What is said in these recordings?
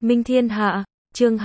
Minh Thiên Hạ, chương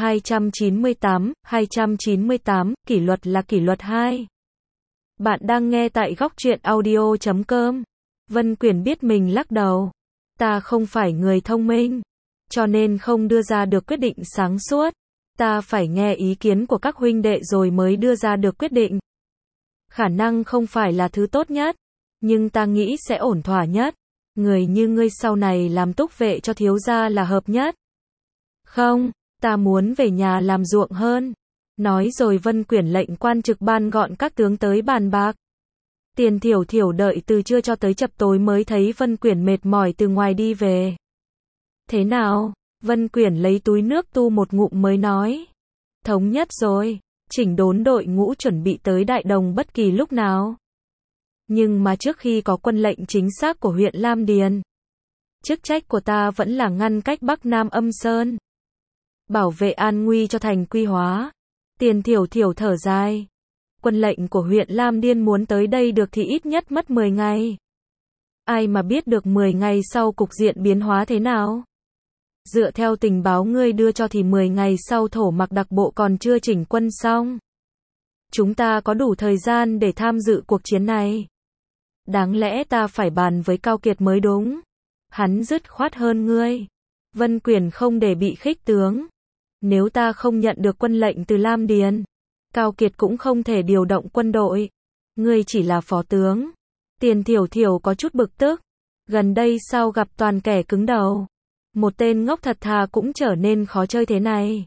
298, kỷ luật là kỷ luật 2. Bạn đang nghe tại góc truyện audio.com. Vân Quyển biết mình lắc đầu. Ta không phải người thông minh, cho nên không đưa ra được quyết định sáng suốt. Ta phải nghe ý kiến của các huynh đệ rồi mới đưa ra được quyết định. Khả năng không phải là thứ tốt nhất, nhưng ta nghĩ sẽ ổn thỏa nhất. Người như ngươi sau này làm túc vệ cho thiếu gia là hợp nhất. Không, ta muốn về nhà làm ruộng hơn. Nói rồi Vân Quyển lệnh quan trực ban gọn các tướng tới bàn bạc. Tiền Thiểu Thiểu đợi từ trưa cho tới chập tối mới thấy Vân Quyển mệt mỏi từ ngoài đi về. Thế nào? Vân Quyển lấy túi nước tu một ngụm mới nói. Thống nhất rồi, chỉnh đốn đội ngũ chuẩn bị tới Đại Đồng bất kỳ lúc nào. Nhưng mà trước khi có quân lệnh chính xác của huyện Lam Điền, chức trách của ta vẫn là ngăn cách Bắc Nam Âm Sơn, bảo vệ an nguy cho thành Quy Hóa. Tiền Thiểu Thiểu thở dài. Quân lệnh của huyện Lam Điền muốn tới đây được thì ít nhất mất 10 ngày. Ai mà biết được 10 ngày sau cục diện biến hóa thế nào? Dựa theo tình báo ngươi đưa cho thì 10 ngày sau Thổ Mặc đặc bộ còn chưa chỉnh quân xong. Chúng ta có đủ thời gian để tham dự cuộc chiến này. Đáng lẽ ta phải bàn với Cao Kiệt mới đúng. Hắn dứt khoát hơn ngươi. Vân Quyển không để bị khích tướng. Nếu ta không nhận được quân lệnh từ Lam Điền, Cao Kiệt cũng không thể điều động quân đội. Ngươi chỉ là phó tướng. Tiền Thiểu Thiểu có chút bực tức. Gần đây sao gặp toàn kẻ cứng đầu. Một tên ngốc thật thà cũng trở nên khó chơi thế này.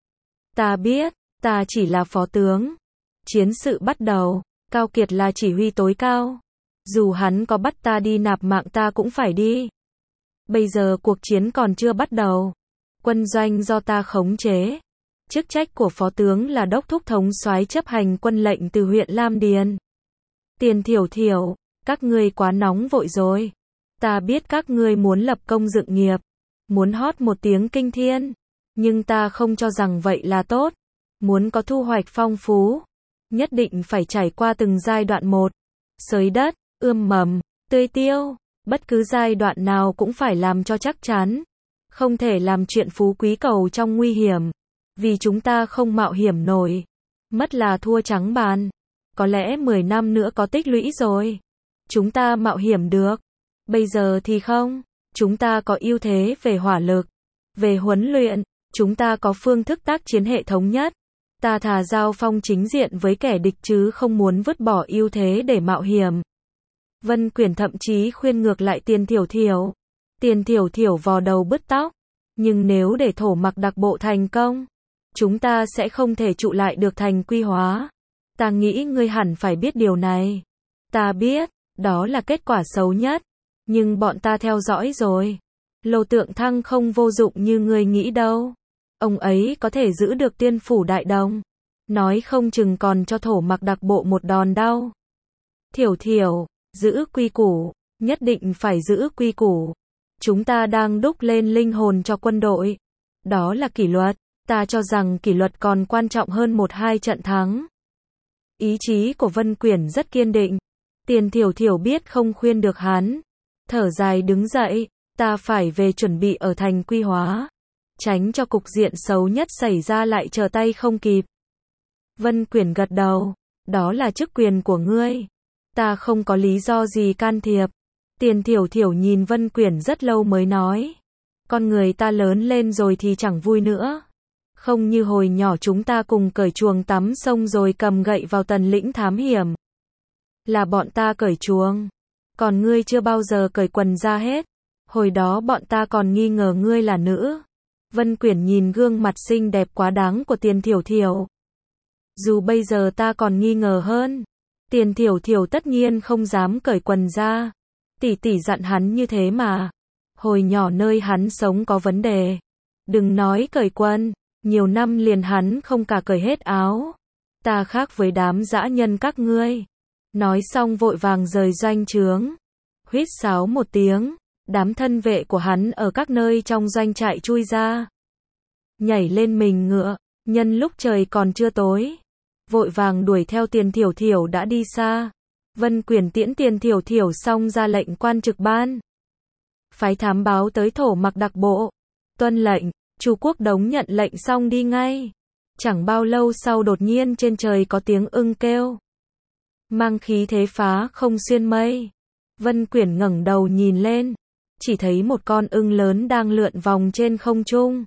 Ta biết, ta chỉ là phó tướng. Chiến sự bắt đầu, Cao Kiệt là chỉ huy tối cao. Dù hắn có bắt ta đi nạp mạng ta cũng phải đi. Bây giờ cuộc chiến còn chưa bắt đầu. Quân doanh do ta khống chế. Chức trách của phó tướng là đốc thúc thống soái chấp hành quân lệnh từ huyện Lam Điền. Tiền Thiểu Thiểu, các ngươi quá nóng vội rồi. Ta biết các ngươi muốn lập công dựng nghiệp, muốn hót một tiếng kinh thiên, nhưng ta không cho rằng vậy là tốt. Muốn có thu hoạch phong phú, nhất định phải trải qua từng giai đoạn một. Xới đất, ươm mầm, tưới tiêu, bất cứ giai đoạn nào cũng phải làm cho chắc chắn. Không thể làm chuyện phú quý cầu trong nguy hiểm, vì chúng ta không mạo hiểm nổi. Mất là thua trắng bàn. Có lẽ 10 năm nữa có tích lũy rồi, chúng ta mạo hiểm được. Bây giờ thì không. Chúng ta có ưu thế về hỏa lực, về huấn luyện, chúng ta có phương thức tác chiến hệ thống nhất. Ta thà giao phong chính diện với kẻ địch chứ không muốn vứt bỏ ưu thế để mạo hiểm. Vân Quyển thậm chí khuyên ngược lại Tiền Thiểu Thiểu. Tiền Thiểu Thiểu vò đầu bứt tóc. Nhưng nếu để Thổ Mặc đặc bộ thành công, chúng ta sẽ không thể trụ lại được thành Quy Hóa. Ta nghĩ ngươi hẳn phải biết điều này. Ta biết, đó là kết quả xấu nhất. Nhưng bọn ta theo dõi rồi. Lô Tượng Thăng không vô dụng như ngươi nghĩ đâu. Ông ấy có thể giữ được Tiên phủ Đại Đồng. Nói không chừng còn cho Thổ Mặc đặc bộ một đòn đau. Thiểu Thiểu, giữ quy củ, nhất định phải giữ quy củ. Chúng ta đang đúc lên linh hồn cho quân đội. Đó là kỷ luật. Ta cho rằng kỷ luật còn quan trọng hơn 1-2 trận thắng. Ý chí của Vân Quyển rất kiên định. Tiền Thiểu Thiểu biết không khuyên được hắn. Thở dài đứng dậy. Ta phải về chuẩn bị ở thành Quy Hóa. Tránh cho cục diện xấu nhất xảy ra lại trở tay không kịp. Vân Quyển gật đầu. Đó là chức quyền của ngươi. Ta không có lý do gì can thiệp. Tiền Thiểu Thiểu nhìn Vân Quyển rất lâu mới nói. Con người ta lớn lên rồi thì chẳng vui nữa. Không như hồi nhỏ chúng ta cùng cởi chuồng tắm sông rồi cầm gậy vào tần lĩnh thám hiểm. Là bọn ta cởi chuồng. Còn ngươi chưa bao giờ cởi quần ra hết. Hồi đó bọn ta còn nghi ngờ ngươi là nữ. Vân Quyển nhìn gương mặt xinh đẹp quá đáng của Tiền Thiểu Thiểu. Dù bây giờ ta còn nghi ngờ hơn. Tiền Thiểu Thiểu tất nhiên không dám cởi quần ra. Tỷ tỷ dặn hắn như thế mà. Hồi nhỏ nơi hắn sống có vấn đề. Đừng nói cởi quần. Nhiều năm liền hắn không cả cởi hết áo. Ta khác với đám dã nhân các ngươi. Nói xong vội vàng rời doanh trướng. Huýt sáo một tiếng. Đám thân vệ của hắn ở các nơi trong doanh trại chui ra. Nhảy lên mình ngựa. Nhân lúc trời còn chưa tối. Vội vàng đuổi theo Tiền Thiểu Thiểu đã đi xa. Vân Quyển tiễn Tiền Thiểu Thiểu xong ra lệnh quan trực ban. Phái thám báo tới Thổ Mặc đặc bộ. Tuân lệnh. Chu Quốc Đống nhận lệnh xong đi ngay. Chẳng bao lâu sau đột nhiên trên trời có tiếng ưng kêu. Mang khí thế phá không xuyên mây. Vân Quyển ngẩng đầu nhìn lên. Chỉ thấy một con ưng lớn đang lượn vòng trên không trung.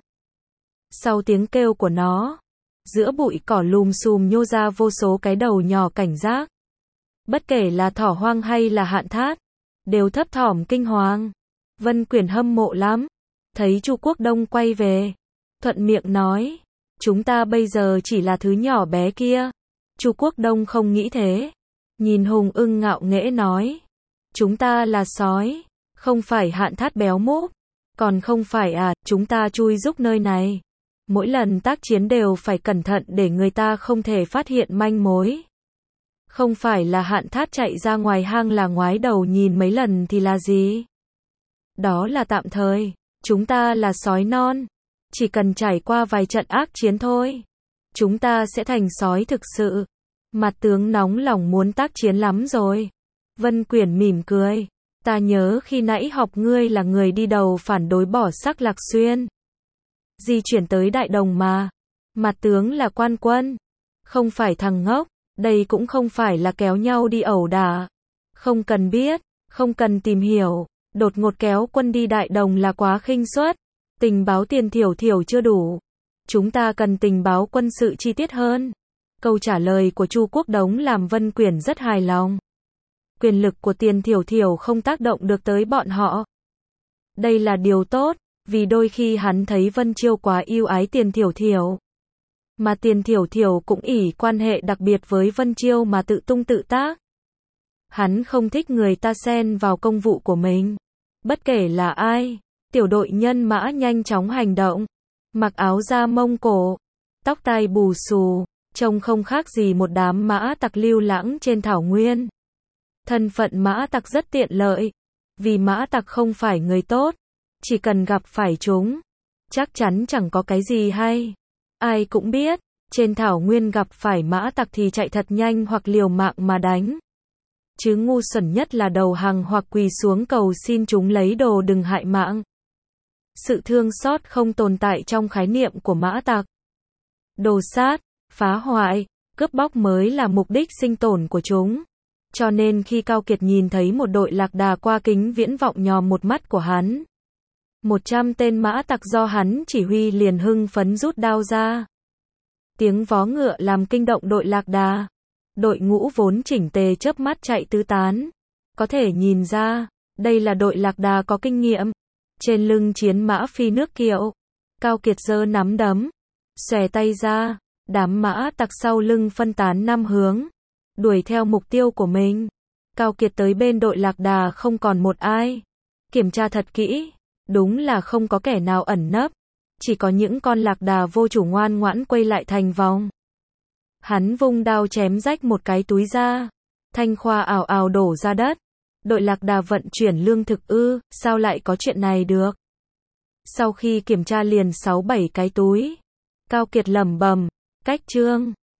Sau tiếng kêu của nó, giữa bụi cỏ lùm xùm nhô ra vô số cái đầu nhỏ cảnh giác. Bất kể là thỏ hoang hay là hạn thát, đều thấp thỏm kinh hoàng. Vân Quyển hâm mộ lắm. Thấy Chu Quốc Đông quay về, thuận miệng nói, chúng ta bây giờ chỉ là thứ nhỏ bé kia. Chu Quốc Đông không nghĩ thế. Nhìn hùng ưng ngạo nghễ nói, chúng ta là sói, không phải hạn thát béo múp. Còn không phải à, chúng ta chui rúc nơi này. Mỗi lần tác chiến đều phải cẩn thận để người ta không thể phát hiện manh mối. Không phải là hạn thát chạy ra ngoài hang là ngoái đầu nhìn mấy lần thì là gì? Đó là tạm thời. Chúng ta là sói non. Chỉ cần trải qua vài trận ác chiến thôi, chúng ta sẽ thành sói thực sự. Mặt tướng nóng lòng muốn tác chiến lắm rồi. Vân Quyển mỉm cười. Ta nhớ khi nãy học ngươi là người đi đầu phản đối bỏ Sắc Lạc Xuyên. Di chuyển tới Đại Đồng mà. Mặt tướng là quan quân. Không phải thằng ngốc. Đây cũng không phải là kéo nhau đi ẩu đả. Không cần biết, không cần tìm hiểu. Đột ngột kéo quân đi Đại Đồng là quá khinh suất. Tình báo tiền thiểu thiểu chưa đủ. Chúng ta cần tình báo quân sự chi tiết hơn. Câu trả lời của Chu Quốc Đống làm Vân Quyển rất hài lòng. Quyền lực của tiền thiểu thiểu không tác động được tới bọn họ. Đây là điều tốt, vì đôi khi hắn thấy Vân Chiêu quá yêu ái tiền thiểu thiểu. Mà tiền thiểu thiểu cũng ỷ quan hệ đặc biệt với Vân Chiêu mà tự tung tự tác. Hắn không thích người ta xen vào công vụ của mình. Bất kể là ai, tiểu đội nhân mã nhanh chóng hành động. Mặc áo da Mông Cổ, tóc tai bù xù, trông không khác gì một đám mã tặc lưu lãng trên thảo nguyên. Thân phận mã tặc rất tiện lợi, vì mã tặc không phải người tốt, chỉ cần gặp phải chúng, chắc chắn chẳng có cái gì hay. Ai cũng biết, trên thảo nguyên gặp phải mã tặc thì chạy thật nhanh hoặc liều mạng mà đánh. Chứ ngu xuẩn nhất là đầu hàng hoặc quỳ xuống cầu xin chúng lấy đồ đừng hại mạng. Sự thương xót không tồn tại trong khái niệm của mã tặc. Đồ sát, phá hoại, cướp bóc mới là mục đích sinh tồn của chúng. Cho nên khi Cao Kiệt nhìn thấy một đội lạc đà qua kính viễn vọng nhòm một mắt của hắn, 100 tên mã tặc do hắn chỉ huy liền hưng phấn rút đao ra. Tiếng vó ngựa làm kinh động đội lạc đà. Đội ngũ vốn chỉnh tề chớp mắt chạy tứ tán. Có thể nhìn ra, đây là đội lạc đà có kinh nghiệm. Trên lưng chiến mã phi nước kiệu, Cao Kiệt giơ nắm đấm, xòe tay ra, đám mã tặc sau lưng phân tán 5 hướng, đuổi theo mục tiêu của mình. Cao Kiệt tới bên đội lạc đà không còn một ai. Kiểm tra thật kỹ, đúng là không có kẻ nào ẩn nấp, chỉ có những con lạc đà vô chủ ngoan ngoãn quay lại thành vòng. Hắn vung đao chém rách một cái túi ra, thanh khoa ào ào đổ ra đất. Đội lạc đà vận chuyển lương thực ư, sao lại có chuyện này được? Sau khi kiểm tra liền 6-7 cái túi, Cao Kiệt lẩm bẩm, cách trương.